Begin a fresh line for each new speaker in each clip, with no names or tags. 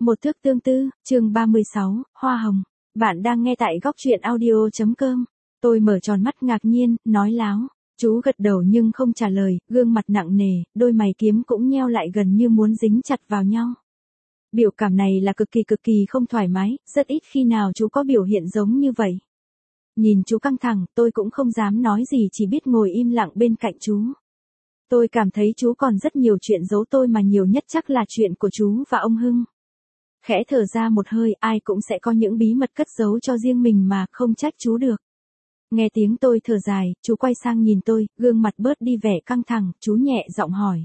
Một thước tương tư, chương 36, Hoa hồng. Bạn đang nghe tại góc truyện audio.com. Tôi mở tròn mắt ngạc nhiên, nói láo. Chú gật đầu nhưng không trả lời, gương mặt nặng nề, đôi mày kiếm cũng nheo lại gần như muốn dính chặt vào nhau. Biểu cảm này là cực kỳ không thoải mái, rất ít khi nào chú có biểu hiện giống như vậy. Nhìn chú căng thẳng, tôi cũng không dám nói gì, chỉ biết ngồi im lặng bên cạnh chú. Tôi cảm thấy chú còn rất nhiều chuyện giấu tôi, mà nhiều nhất chắc là chuyện của chú và ông Hưng. Khẽ thở ra một hơi, ai cũng sẽ có những bí mật cất giấu cho riêng mình mà, không trách chú được. Nghe tiếng tôi thở dài, chú quay sang nhìn tôi, gương mặt bớt đi vẻ căng thẳng, chú nhẹ giọng hỏi.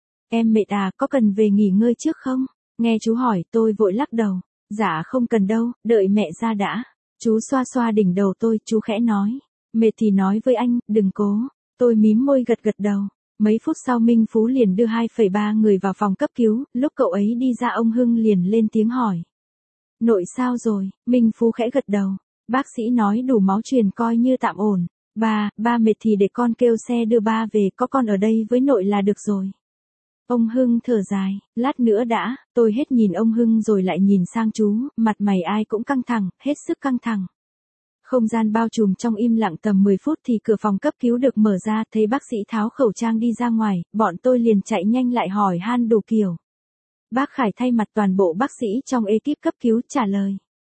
Em mệt à, có cần về nghỉ ngơi trước không? Nghe chú hỏi, tôi vội lắc đầu. Dạ không cần đâu, đợi mẹ ra đã. Chú xoa xoa đỉnh đầu tôi, chú khẽ nói. Mệt thì nói với anh, đừng cố. Tôi mím môi gật đầu. Mấy phút sau Minh Phú liền đưa 2,3 người vào phòng cấp cứu, lúc cậu ấy đi ra ông Hưng liền lên tiếng hỏi. Nội sao rồi? Minh Phú khẽ gật đầu. Bác sĩ nói đủ máu truyền coi như tạm ổn. Ba mệt thì để con kêu xe đưa ba về, có con ở đây với nội là được rồi. Ông Hưng thở dài, lát nữa đã, tôi hết nhìn ông Hưng rồi lại nhìn sang chú, mặt mày ai cũng căng thẳng, hết sức căng thẳng. Không gian bao trùm trong im lặng tầm 10 phút thì cửa phòng cấp cứu được mở ra, thấy bác sĩ tháo khẩu trang đi ra ngoài, bọn tôi liền chạy nhanh lại hỏi han đủ kiểu. Bác Khải thay mặt toàn bộ bác sĩ trong ekip cấp cứu trả lời.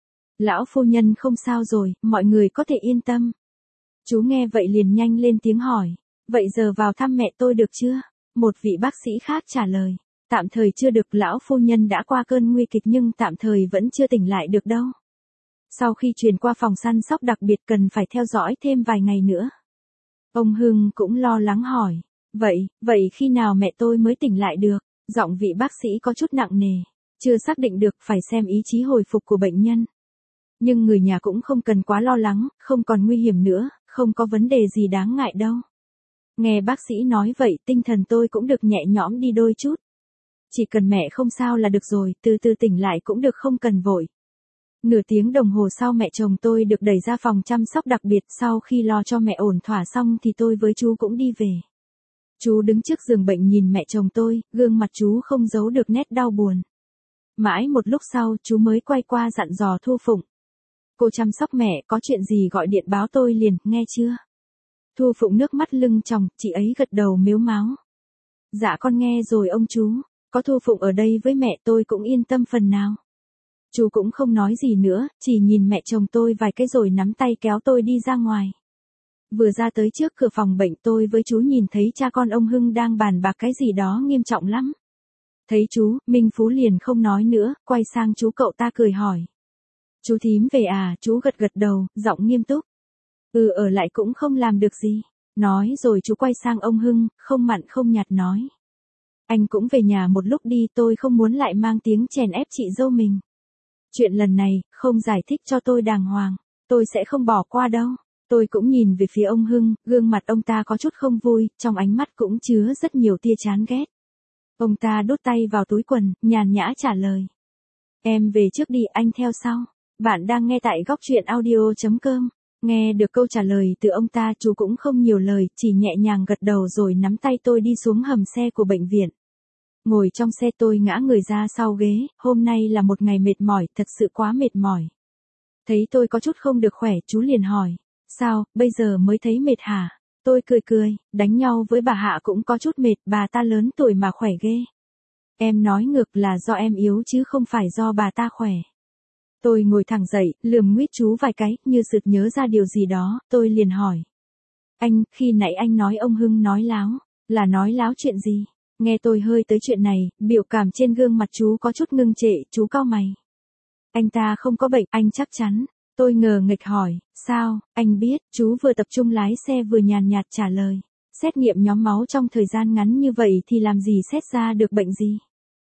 Lão phu nhân không sao rồi, mọi người có thể yên tâm. Chú nghe vậy liền nhanh lên tiếng hỏi. Vậy giờ vào thăm mẹ tôi được chưa? Một vị bác sĩ khác trả lời. Tạm thời chưa được, lão phu nhân đã qua cơn nguy kịch nhưng tạm thời vẫn chưa tỉnh lại được đâu. Sau khi chuyển qua phòng săn sóc đặc biệt cần phải theo dõi thêm vài ngày nữa. Ông Hưng cũng lo lắng hỏi. Vậy khi nào mẹ tôi mới tỉnh lại được? Giọng vị bác sĩ có chút nặng nề. Chưa xác định được, phải xem ý chí hồi phục của bệnh nhân. Nhưng người nhà cũng không cần quá lo lắng, không còn nguy hiểm nữa, không có vấn đề gì đáng ngại đâu. Nghe bác sĩ nói vậy, tinh thần tôi cũng được nhẹ nhõm đi đôi chút. Chỉ cần mẹ không sao là được rồi, từ từ tỉnh lại cũng được, không cần vội. Nửa tiếng đồng hồ sau mẹ chồng tôi được đẩy ra phòng chăm sóc đặc biệt, sau khi lo cho mẹ ổn thỏa xong thì tôi với chú cũng đi về. Chú đứng trước giường bệnh nhìn mẹ chồng tôi, gương mặt chú không giấu được nét đau buồn. Mãi một lúc sau chú mới quay qua dặn dò Thu Phụng. Cô chăm sóc mẹ, có chuyện gì gọi điện báo tôi liền, nghe chưa? Thu Phụng nước mắt lưng tròng, chị ấy gật đầu mếu máo. Dạ con nghe rồi ông chú, có Thu Phụng ở đây với mẹ tôi cũng yên tâm phần nào. Chú cũng không nói gì nữa, chỉ nhìn mẹ chồng tôi vài cái rồi nắm tay kéo tôi đi ra ngoài. Vừa ra tới trước cửa phòng bệnh, tôi với chú nhìn thấy cha con ông Hưng đang bàn bạc cái gì đó nghiêm trọng lắm. Thấy chú, Minh Phú liền không nói nữa, quay sang chú cậu ta cười hỏi. Chú thím về à? Chú gật đầu, giọng nghiêm túc. Ở lại cũng không làm được gì. Nói rồi chú quay sang ông Hưng, không mặn không nhạt nói. Anh cũng về nhà một lúc đi, tôi không muốn lại mang tiếng chèn ép chị dâu mình. Chuyện lần này, không giải thích cho tôi đàng hoàng, tôi sẽ không bỏ qua đâu. Tôi cũng nhìn về phía ông Hưng, gương mặt ông ta có chút không vui, trong ánh mắt cũng chứa rất nhiều tia chán ghét. Ông ta đút tay vào túi quần, nhàn nhã trả lời. Em về trước đi, anh theo sau. Bạn đang nghe tại góc truyện audio.com. Nghe được câu trả lời từ ông ta, chú cũng không nhiều lời, chỉ nhẹ nhàng gật đầu rồi nắm tay tôi đi xuống hầm xe của bệnh viện. Ngồi trong xe tôi ngã người ra sau ghế, hôm nay là một ngày mệt mỏi, thật sự quá mệt mỏi. Thấy tôi có chút không được khỏe, chú liền hỏi. Sao, bây giờ mới thấy mệt hả? Tôi cười, đánh nhau với bà Hạ cũng có chút mệt, bà ta lớn tuổi mà khỏe ghê. Em nói ngược là do em yếu chứ không phải do bà ta khỏe. Tôi ngồi thẳng dậy, lườm nguýt chú vài cái, như sực nhớ ra điều gì đó, tôi liền hỏi. Anh, khi nãy anh nói ông Hưng nói láo, là nói láo chuyện gì? Nghe tôi hơi tới chuyện này, biểu cảm trên gương mặt chú có chút ngưng trệ, chú cau mày. Anh ta không có bệnh, anh chắc chắn. Tôi ngờ nghịch hỏi, sao, anh biết? Chú vừa tập trung lái xe vừa nhàn nhạt trả lời. Xét nghiệm nhóm máu trong thời gian ngắn như vậy thì làm gì xét ra được bệnh gì?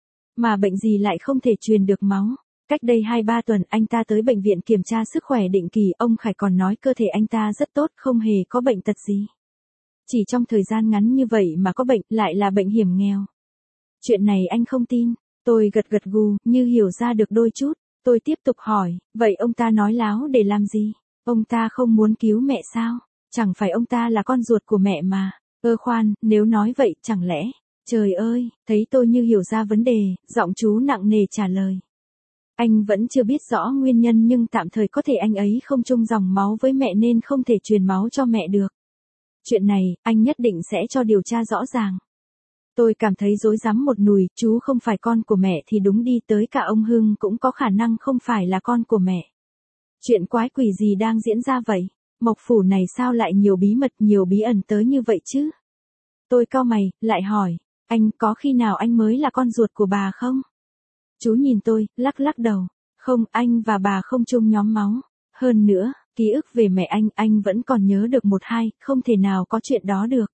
Mà bệnh gì lại không thể truyền được máu? Cách đây 2-3 tuần anh ta tới bệnh viện kiểm tra sức khỏe định kỳ, ông Khải còn nói cơ thể anh ta rất tốt, không hề có bệnh tật gì. Chỉ trong thời gian ngắn như vậy mà có bệnh, lại là bệnh hiểm nghèo. Chuyện này anh không tin. Tôi gật gù, như hiểu ra được đôi chút. Tôi tiếp tục hỏi, vậy ông ta nói láo để làm gì? Ông ta không muốn cứu mẹ sao? Chẳng phải ông ta là con ruột của mẹ mà. Khoan, nếu nói vậy, chẳng lẽ... Trời ơi, thấy tôi như hiểu ra vấn đề, giọng chú nặng nề trả lời. Anh vẫn chưa biết rõ nguyên nhân nhưng tạm thời có thể anh ấy không chung dòng máu với mẹ nên không thể truyền máu cho mẹ được. Chuyện này, anh nhất định sẽ cho điều tra rõ ràng. Tôi cảm thấy rối rắm một nùi, chú không phải con của mẹ thì đúng đi, tới cả ông Hưng cũng có khả năng không phải là con của mẹ. Chuyện quái quỷ gì đang diễn ra vậy? Mộc phủ này sao lại nhiều bí mật, nhiều bí ẩn tới như vậy chứ? Tôi cau mày, lại hỏi, anh có khi nào anh mới là con ruột của bà không? Chú nhìn tôi, lắc lắc đầu. Không, anh và bà không chung nhóm máu. Hơn nữa, ký ức về mẹ anh vẫn còn nhớ được một hai, không thể nào có chuyện đó được.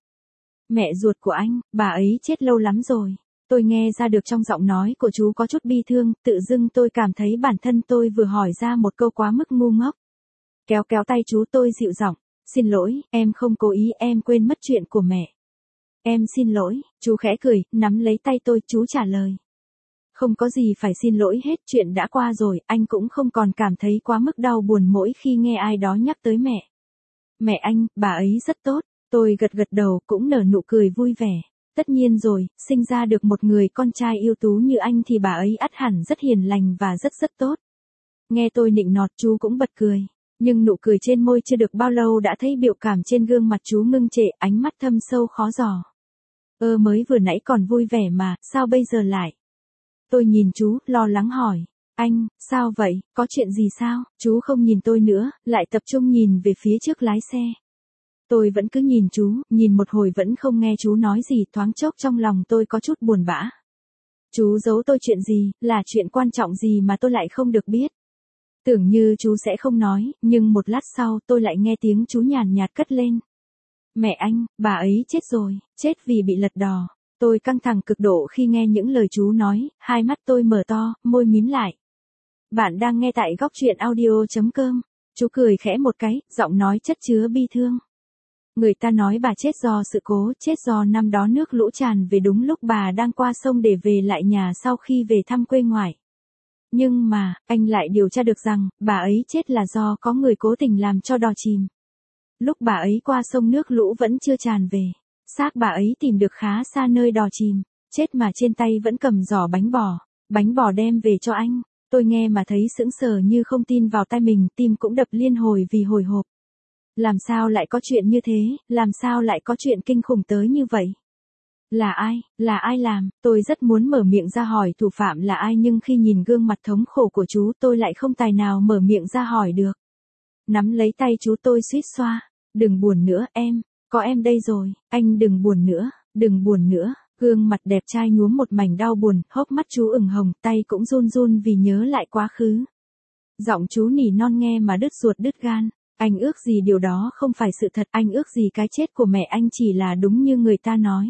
Mẹ ruột của anh, bà ấy chết lâu lắm rồi. Tôi nghe ra được trong giọng nói của chú có chút bi thương, tự dưng tôi cảm thấy bản thân tôi vừa hỏi ra một câu quá mức ngu ngốc. Kéo kéo tay chú tôi dịu giọng, xin lỗi, em không cố ý, em quên mất chuyện của mẹ. Em xin lỗi, chú khẽ cười, nắm lấy tay tôi, chú trả lời. Không có gì phải xin lỗi hết, chuyện đã qua rồi, anh cũng không còn cảm thấy quá mức đau buồn mỗi khi nghe ai đó nhắc tới mẹ. Mẹ anh, bà ấy rất tốt, tôi gật gật đầu cũng nở nụ cười vui vẻ. Tất nhiên rồi, sinh ra được một người con trai ưu tú như anh thì bà ấy ắt hẳn rất hiền lành và rất tốt. Nghe tôi nịnh nọt chú cũng bật cười. Nhưng nụ cười trên môi chưa được bao lâu đã thấy biểu cảm trên gương mặt chú ngưng trệ, ánh mắt thâm sâu khó dò. Mới vừa nãy còn vui vẻ mà, sao bây giờ lại? Tôi nhìn chú, lo lắng hỏi. Anh, sao vậy, có chuyện gì sao? Chú không nhìn tôi nữa, lại tập trung nhìn về phía trước lái xe. Tôi vẫn cứ nhìn chú, nhìn một hồi vẫn không nghe chú nói gì, thoáng chốc trong lòng tôi có chút buồn bã. Chú giấu tôi chuyện gì, là chuyện quan trọng gì mà tôi lại không được biết? Tưởng như chú sẽ không nói, nhưng một lát sau tôi lại nghe tiếng chú nhàn nhạt cất lên. Mẹ anh, bà ấy chết rồi, chết vì bị lật đò. Tôi căng thẳng cực độ khi nghe những lời chú nói, hai mắt tôi mở to, môi mím lại. Bạn đang nghe tại góc truyện audio.com. Chú cười khẽ một cái, giọng nói chất chứa bi thương. Người ta nói bà chết do sự cố, chết do năm đó nước lũ tràn về đúng lúc bà đang qua sông để về lại nhà sau khi về thăm quê ngoại. Nhưng mà, anh lại điều tra được rằng, bà ấy chết là do có người cố tình làm cho đò chìm. Lúc bà ấy qua sông nước lũ vẫn chưa tràn về. Xác bà ấy tìm được khá xa nơi đò chìm. Chết mà trên tay vẫn cầm giỏ bánh bò. Bánh bò đem về cho anh. Tôi nghe mà thấy sững sờ như không tin vào tai mình, tim cũng đập liên hồi vì hồi hộp. Làm sao lại có chuyện như thế, làm sao lại có chuyện kinh khủng tới như vậy? Là ai làm? Tôi rất muốn mở miệng ra hỏi thủ phạm là ai nhưng khi nhìn gương mặt thống khổ của chú tôi lại không tài nào mở miệng ra hỏi được. Nắm lấy tay chú tôi suýt xoa. Đừng buồn nữa em, có em đây rồi, anh đừng buồn nữa, đừng buồn nữa. Gương mặt đẹp trai nhuốm một mảnh đau buồn, hốc mắt chú ửng hồng, tay cũng run run vì nhớ lại quá khứ. Giọng chú nỉ non nghe mà đứt ruột đứt gan. Anh ước gì điều đó không phải sự thật, anh ước gì cái chết của mẹ anh chỉ là đúng như người ta nói.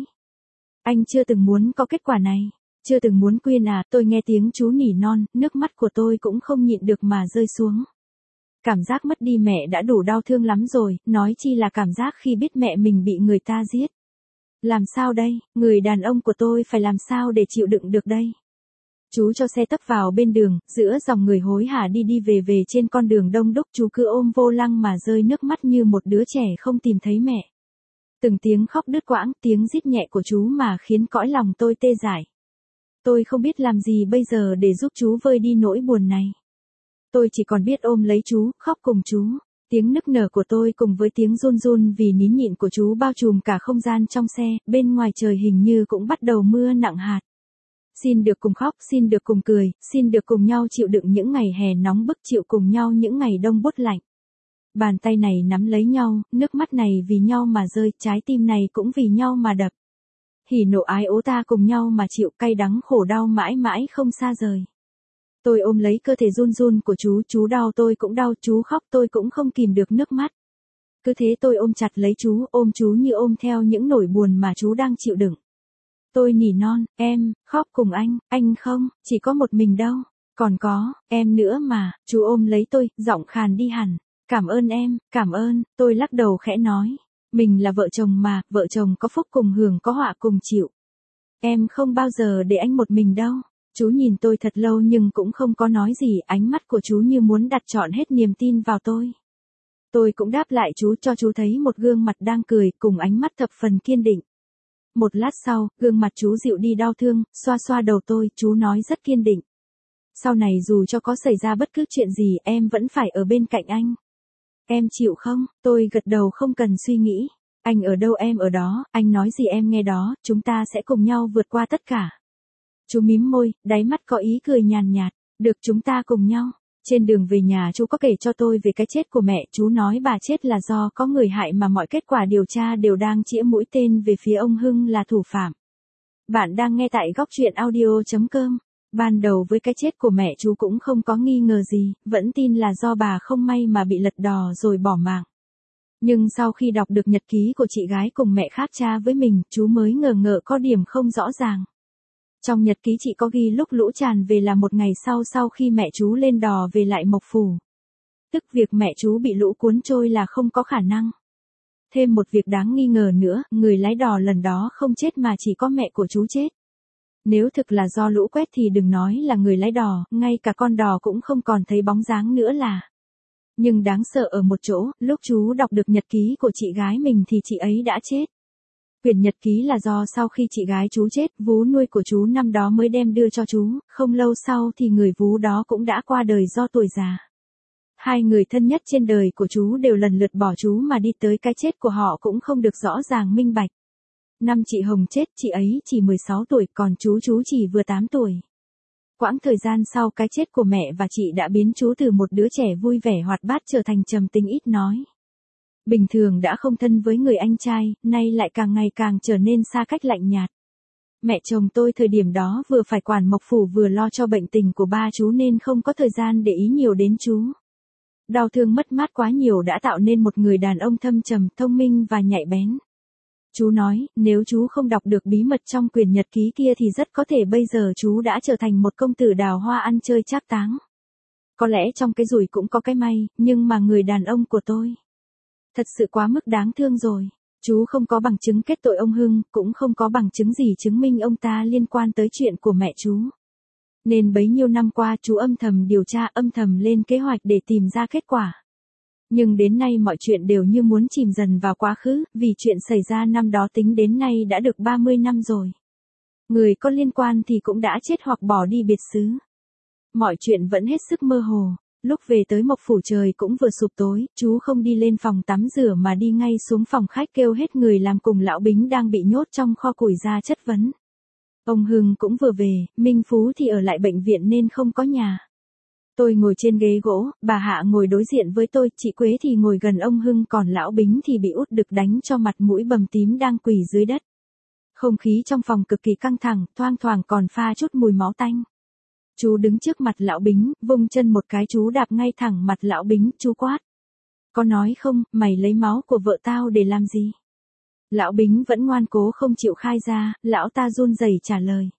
Anh chưa từng muốn có kết quả này, chưa từng muốn quên à, tôi nghe tiếng chú nỉ non, nước mắt của tôi cũng không nhịn được mà rơi xuống. Cảm giác mất đi mẹ đã đủ đau thương lắm rồi, nói chi là cảm giác khi biết mẹ mình bị người ta giết. Làm sao đây, người đàn ông của tôi phải làm sao để chịu đựng được đây? Chú cho xe tấp vào bên đường, giữa dòng người hối hả đi về trên con đường đông đúc, chú cứ ôm vô lăng mà rơi nước mắt như một đứa trẻ không tìm thấy mẹ. Từng tiếng khóc đứt quãng, tiếng rít nhẹ của chú mà khiến cõi lòng tôi tê dại. Tôi không biết làm gì bây giờ để giúp chú vơi đi nỗi buồn này. Tôi chỉ còn biết ôm lấy chú, khóc cùng chú. Tiếng nức nở của tôi cùng với tiếng run run vì nín nhịn của chú bao trùm cả không gian trong xe, bên ngoài trời hình như cũng bắt đầu mưa nặng hạt. Xin được cùng khóc, xin được cùng cười, xin được cùng nhau chịu đựng những ngày hè nóng bức, chịu cùng nhau những ngày đông buốt lạnh. Bàn tay này nắm lấy nhau, nước mắt này vì nhau mà rơi, trái tim này cũng vì nhau mà đập. Hỉ nộ ái ố ta cùng nhau mà chịu, cay đắng khổ đau mãi mãi không xa rời. Tôi ôm lấy cơ thể run run của chú đau tôi cũng đau, chú khóc tôi cũng không kìm được nước mắt. Cứ thế tôi ôm chặt lấy chú, ôm chú như ôm theo những nỗi buồn mà chú đang chịu đựng. Tôi nỉ non, em, khóc cùng anh không, chỉ có một mình đâu, còn có, em nữa mà, chú ôm lấy tôi, giọng khàn đi hẳn. Cảm ơn em, cảm ơn, tôi lắc đầu khẽ nói. Mình là vợ chồng mà, vợ chồng có phúc cùng hưởng có họa cùng chịu. Em không bao giờ để anh một mình đâu. Chú nhìn tôi thật lâu nhưng cũng không có nói gì, ánh mắt của chú như muốn đặt trọn hết niềm tin vào tôi. Tôi cũng đáp lại chú cho chú thấy một gương mặt đang cười cùng ánh mắt thập phần kiên định. Một lát sau, gương mặt chú dịu đi đau thương, xoa xoa đầu tôi, chú nói rất kiên định. Sau này dù cho có xảy ra bất cứ chuyện gì em vẫn phải ở bên cạnh anh. Em chịu không? Tôi gật đầu không cần suy nghĩ. Anh ở đâu em ở đó, anh nói gì em nghe đó, chúng ta sẽ cùng nhau vượt qua tất cả. Chú mím môi, đáy mắt có ý cười nhàn nhạt. Được, chúng ta cùng nhau. Trên đường về nhà chú có kể cho tôi về cái chết của mẹ, chú nói bà chết là do có người hại mà mọi kết quả điều tra đều đang chĩa mũi tên về phía ông Hưng là thủ phạm. Bạn đang nghe tại góc truyện audio.com. Ban đầu với cái chết của mẹ chú cũng không có nghi ngờ gì, vẫn tin là do bà không may mà bị lật đò rồi bỏ mạng. Nhưng sau khi đọc được nhật ký của chị gái cùng mẹ khác cha với mình, chú mới ngờ ngợ có điểm không rõ ràng. Trong nhật ký chị có ghi lúc lũ tràn về là một ngày sau khi mẹ chú lên đò về lại Mộc Phủ. Tức việc mẹ chú bị lũ cuốn trôi là không có khả năng. Thêm một việc đáng nghi ngờ nữa, người lái đò lần đó không chết mà chỉ có mẹ của chú chết. Nếu thực là do lũ quét thì đừng nói là người lái đò, ngay cả con đò cũng không còn thấy bóng dáng nữa là. Nhưng đáng sợ ở một chỗ, lúc chú đọc được nhật ký của chị gái mình thì chị ấy đã chết. Quyển nhật ký là do sau khi chị gái chú chết, vú nuôi của chú năm đó mới đem đưa cho chú, không lâu sau thì người vú đó cũng đã qua đời do tuổi già. Hai người thân nhất trên đời của chú đều lần lượt bỏ chú mà đi tới cái chết của họ cũng không được rõ ràng minh bạch. Năm chị Hồng chết, chị ấy chỉ 16 tuổi, còn chú chỉ vừa 8 tuổi. Quãng thời gian sau cái chết của mẹ và chị đã biến chú từ một đứa trẻ vui vẻ hoạt bát trở thành trầm tính ít nói. Bình thường đã không thân với người anh trai, nay lại càng ngày càng trở nên xa cách lạnh nhạt. Mẹ chồng tôi thời điểm đó vừa phải quản Mộc Phủ vừa lo cho bệnh tình của ba chú nên không có thời gian để ý nhiều đến chú. Đau thương mất mát quá nhiều đã tạo nên một người đàn ông thâm trầm, thông minh và nhạy bén. Chú nói, nếu chú không đọc được bí mật trong quyển nhật ký kia thì rất có thể bây giờ chú đã trở thành một công tử đào hoa ăn chơi trác táng. Có lẽ trong cái rủi cũng có cái may, nhưng mà người đàn ông của tôi thật sự quá mức đáng thương rồi. Chú không có bằng chứng kết tội ông Hưng, cũng không có bằng chứng gì chứng minh ông ta liên quan tới chuyện của mẹ chú. Nên bấy nhiêu năm qua chú âm thầm điều tra, âm thầm lên kế hoạch để tìm ra kết quả. Nhưng đến nay mọi chuyện đều như muốn chìm dần vào quá khứ, vì chuyện xảy ra năm đó tính đến nay đã được 30 năm rồi. Người có liên quan thì cũng đã chết hoặc bỏ đi biệt xứ. Mọi chuyện vẫn hết sức mơ hồ. Lúc về tới Mộc Phủ trời cũng vừa sụp tối, chú không đi lên phòng tắm rửa mà đi ngay xuống phòng khách kêu hết người làm cùng lão Bính đang bị nhốt trong kho củi ra chất vấn. Ông Hưng cũng vừa về, Minh Phú thì ở lại bệnh viện nên không có nhà. Tôi ngồi trên ghế gỗ, bà Hạ ngồi đối diện với tôi, chị Quế thì ngồi gần ông Hưng, còn lão Bính thì bị út đực đánh cho mặt mũi bầm tím đang quỳ dưới đất. Không khí trong phòng cực kỳ căng thẳng, thoang thoảng còn pha chút mùi máu tanh. Chú đứng trước mặt lão Bính, vung chân một cái chú đạp ngay thẳng mặt lão Bính, chú quát. Có nói không, mày lấy máu của vợ tao để làm gì? Lão Bính vẫn ngoan cố không chịu khai ra, lão ta run rẩy trả lời.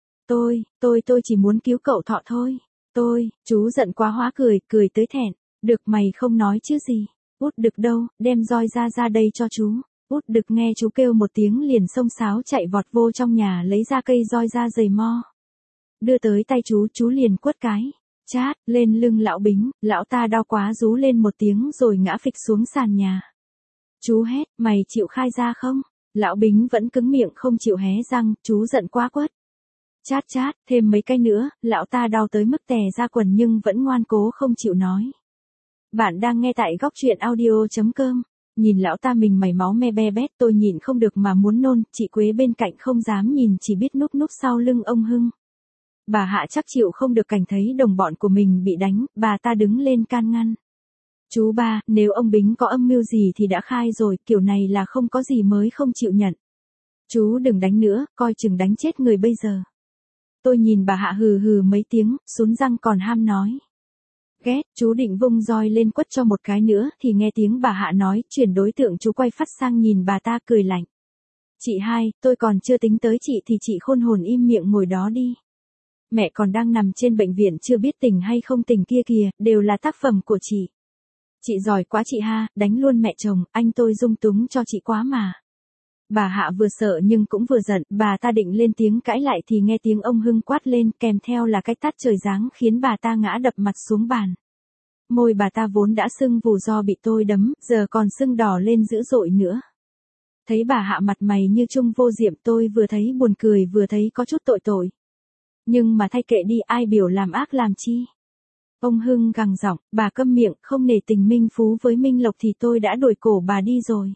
Tôi chỉ muốn cứu cậu Thọ thôi. Chú giận quá hóa cười tới thẹn. Được, mày không nói chứ gì. Út đực đâu, đem roi ra đây cho chú. Út đực nghe chú kêu một tiếng liền xông xáo chạy vọt vô trong nhà lấy ra cây roi da dày mo. Đưa tới tay chú liền quất cái. Chát, lên lưng lão Bính, lão ta đau quá rú lên một tiếng rồi ngã phịch xuống sàn nhà. Chú hét, mày chịu khai ra không? Lão Bính vẫn cứng miệng không chịu hé răng, chú giận quá quất. Chát, thêm mấy cái nữa, lão ta đau tới mức tè ra quần nhưng vẫn ngoan cố không chịu nói. Bạn đang nghe tại góc truyện audio.com. Nhìn lão ta mình mày máu me be bét, tôi nhịn không được mà muốn nôn, chị Quế bên cạnh không dám nhìn, chỉ biết núp sau lưng ông Hưng. Bà Hạ chắc chịu không được cảnh thấy đồng bọn của mình bị đánh, bà ta đứng lên can ngăn. Chú ba, nếu ông Bính có âm mưu gì thì đã khai rồi, kiểu này là không có gì mới không chịu nhận. Chú đừng đánh nữa, coi chừng đánh chết người bây giờ. Tôi nhìn bà Hạ hừ mấy tiếng, sún răng còn ham nói. Ghét, chú định vung roi lên quất cho một cái nữa thì nghe tiếng bà Hạ nói, chuyển đối tượng chú quay phát sang nhìn bà ta cười lạnh. Chị hai, tôi còn chưa tính tới chị thì chị khôn hồn im miệng ngồi đó đi. Mẹ còn đang nằm trên bệnh viện chưa biết tỉnh hay không tỉnh kia kìa, đều là tác phẩm của chị. Chị giỏi quá chị ha, đánh luôn mẹ chồng, anh tôi dung túng cho chị quá mà. Bà Hạ vừa sợ nhưng cũng vừa giận, bà ta định lên tiếng cãi lại thì nghe tiếng ông Hưng quát lên kèm theo là cái tát trời giáng khiến bà ta ngã đập mặt xuống bàn. Môi bà ta vốn đã sưng vù do bị tôi đấm, giờ còn sưng đỏ lên dữ dội nữa. Thấy bà Hạ mặt mày như trung vô diệm, tôi vừa thấy buồn cười vừa thấy có chút tội. Nhưng mà thay kệ đi, ai biểu làm ác làm chi. Ông Hưng gằn giọng, bà câm miệng, không nể tình Minh Phú với Minh Lộc thì tôi đã đuổi cổ bà đi rồi.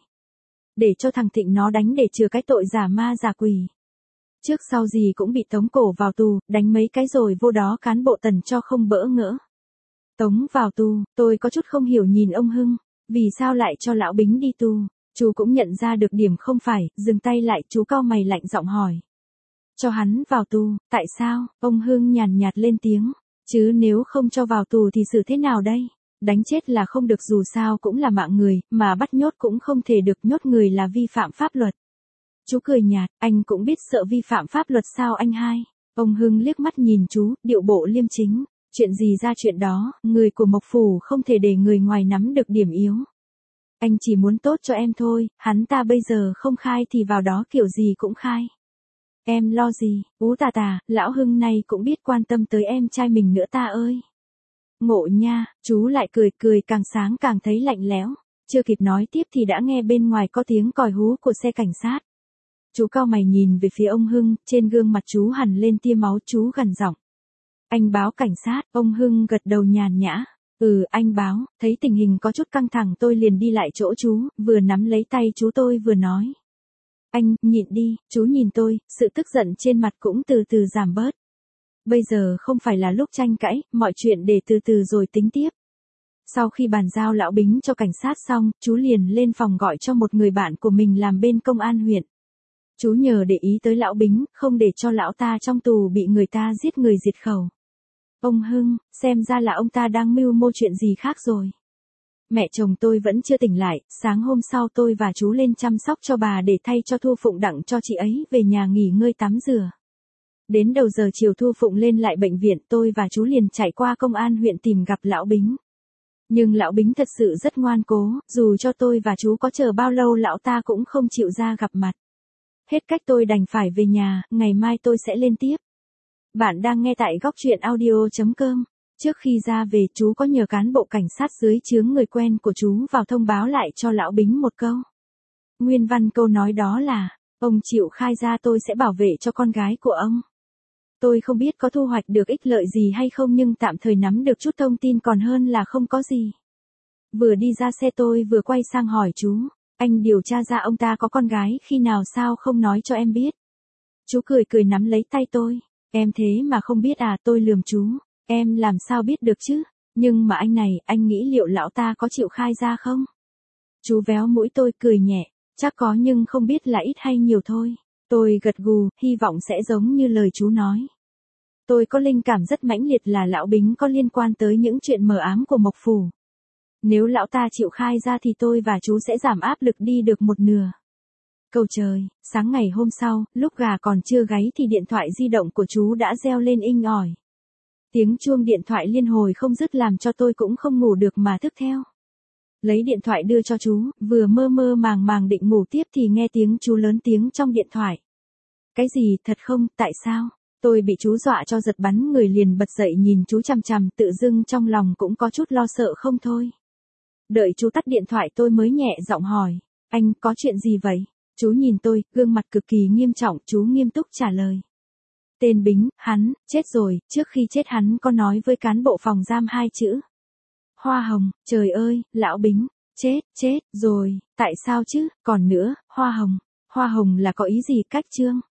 Để cho thằng Thịnh nó đánh để chừa cái tội giả ma giả quỷ. Trước sau gì cũng bị tống cổ vào tù, đánh mấy cái rồi vô đó cán bộ Tần cho không bỡ ngỡ. Tống vào tù, tôi có chút không hiểu nhìn ông Hưng, vì sao lại cho lão Bính đi tù. Chú cũng nhận ra được điểm không phải, dừng tay lại, chú cau mày lạnh giọng hỏi. Cho hắn vào tù, tại sao? Ông Hưng nhàn nhạt lên tiếng, chứ nếu không cho vào tù thì xử thế nào đây? Đánh chết là không được, dù sao cũng là mạng người, mà bắt nhốt cũng không thể được, nhốt người là vi phạm pháp luật. Chú cười nhạt, anh cũng biết sợ vi phạm pháp luật sao anh hai? Ông Hưng liếc mắt nhìn chú, điệu bộ liêm chính. Chuyện gì ra chuyện đó, người của Mộc Phủ không thể để người ngoài nắm được điểm yếu. Anh chỉ muốn tốt cho em thôi, hắn ta bây giờ không khai thì vào đó kiểu gì cũng khai. Em lo gì, ú tà tà, lão Hưng này cũng biết quan tâm tới em trai mình nữa ta ơi. Ngộ nha, chú lại cười càng sáng càng thấy lạnh lẽo. Chưa kịp nói tiếp thì đã nghe bên ngoài có tiếng còi hú của xe cảnh sát. Chú cau mày nhìn về phía ông Hưng, trên gương mặt chú hằn lên tia máu, chú gằn giọng. Anh báo cảnh sát, ông Hưng gật đầu nhàn nhã. Anh báo, thấy tình hình có chút căng thẳng tôi liền đi lại chỗ chú, vừa nắm lấy tay chú tôi vừa nói. Anh, nhịn đi, chú nhìn tôi, sự tức giận trên mặt cũng từ từ giảm bớt. Bây giờ không phải là lúc tranh cãi, mọi chuyện để từ từ rồi tính tiếp. Sau khi bàn giao lão Bính cho cảnh sát xong, chú liền lên phòng gọi cho một người bạn của mình làm bên công an huyện. Chú nhờ để ý tới lão Bính, không để cho lão ta trong tù bị người ta giết người diệt khẩu. Ông Hưng, xem ra là ông ta đang mưu mô chuyện gì khác rồi. Mẹ chồng tôi vẫn chưa tỉnh lại, sáng hôm sau tôi và chú lên chăm sóc cho bà để thay cho Thu Phụng đặng cho chị ấy về nhà nghỉ ngơi tắm rửa. Đến đầu giờ chiều Thu Phụng lên lại bệnh viện, tôi và chú liền chạy qua công an huyện tìm gặp lão Bính. Nhưng lão Bính thật sự rất ngoan cố, dù cho tôi và chú có chờ bao lâu lão ta cũng không chịu ra gặp mặt. Hết cách tôi đành phải về nhà, ngày mai tôi sẽ lên tiếp. Bạn đang nghe tại góc truyện audio.com. Trước khi ra về chú có nhờ cán bộ cảnh sát dưới trướng người quen của chú vào thông báo lại cho lão Bính một câu. Nguyên văn câu nói đó là, ông chịu khai ra tôi sẽ bảo vệ cho con gái của ông. Tôi không biết có thu hoạch được ích lợi gì hay không nhưng tạm thời nắm được chút thông tin còn hơn là không có gì. Vừa đi ra xe tôi vừa quay sang hỏi chú, anh điều tra ra ông ta có con gái khi nào sao không nói cho em biết. Chú cười nắm lấy tay tôi, em thế mà không biết à, tôi lườm chú, em làm sao biết được chứ, nhưng mà anh này, anh nghĩ liệu lão ta có chịu khai ra không? Chú véo mũi tôi cười nhẹ, chắc có nhưng không biết là ít hay nhiều thôi. Tôi gật gù, hy vọng sẽ giống như lời chú nói. Tôi có linh cảm rất mãnh liệt là lão Bính có liên quan tới những chuyện mờ ám của Mộc Phủ. Nếu lão ta chịu khai ra thì tôi và chú sẽ giảm áp lực đi được một nửa. Cầu trời, sáng ngày hôm sau, lúc gà còn chưa gáy thì điện thoại di động của chú đã reo lên inh ỏi. Tiếng chuông điện thoại liên hồi không dứt làm cho tôi cũng không ngủ được mà thức theo. Lấy điện thoại đưa cho chú, vừa mơ màng định ngủ tiếp thì nghe tiếng chú lớn tiếng trong điện thoại. Cái gì, thật không, tại sao? Tôi bị chú dọa cho giật bắn người liền bật dậy nhìn chú chằm chằm, tự dưng trong lòng cũng có chút lo sợ không thôi. Đợi chú tắt điện thoại tôi mới nhẹ giọng hỏi, anh có chuyện gì vậy? Chú nhìn tôi, gương mặt cực kỳ nghiêm trọng, chú nghiêm túc trả lời. Tên Bính, hắn, chết rồi, trước khi chết hắn có nói với cán bộ phòng giam 2 chữ. Hoa hồng, trời ơi, lão Bính, chết rồi, tại sao chứ, còn nữa, hoa hồng là có ý gì cách chương?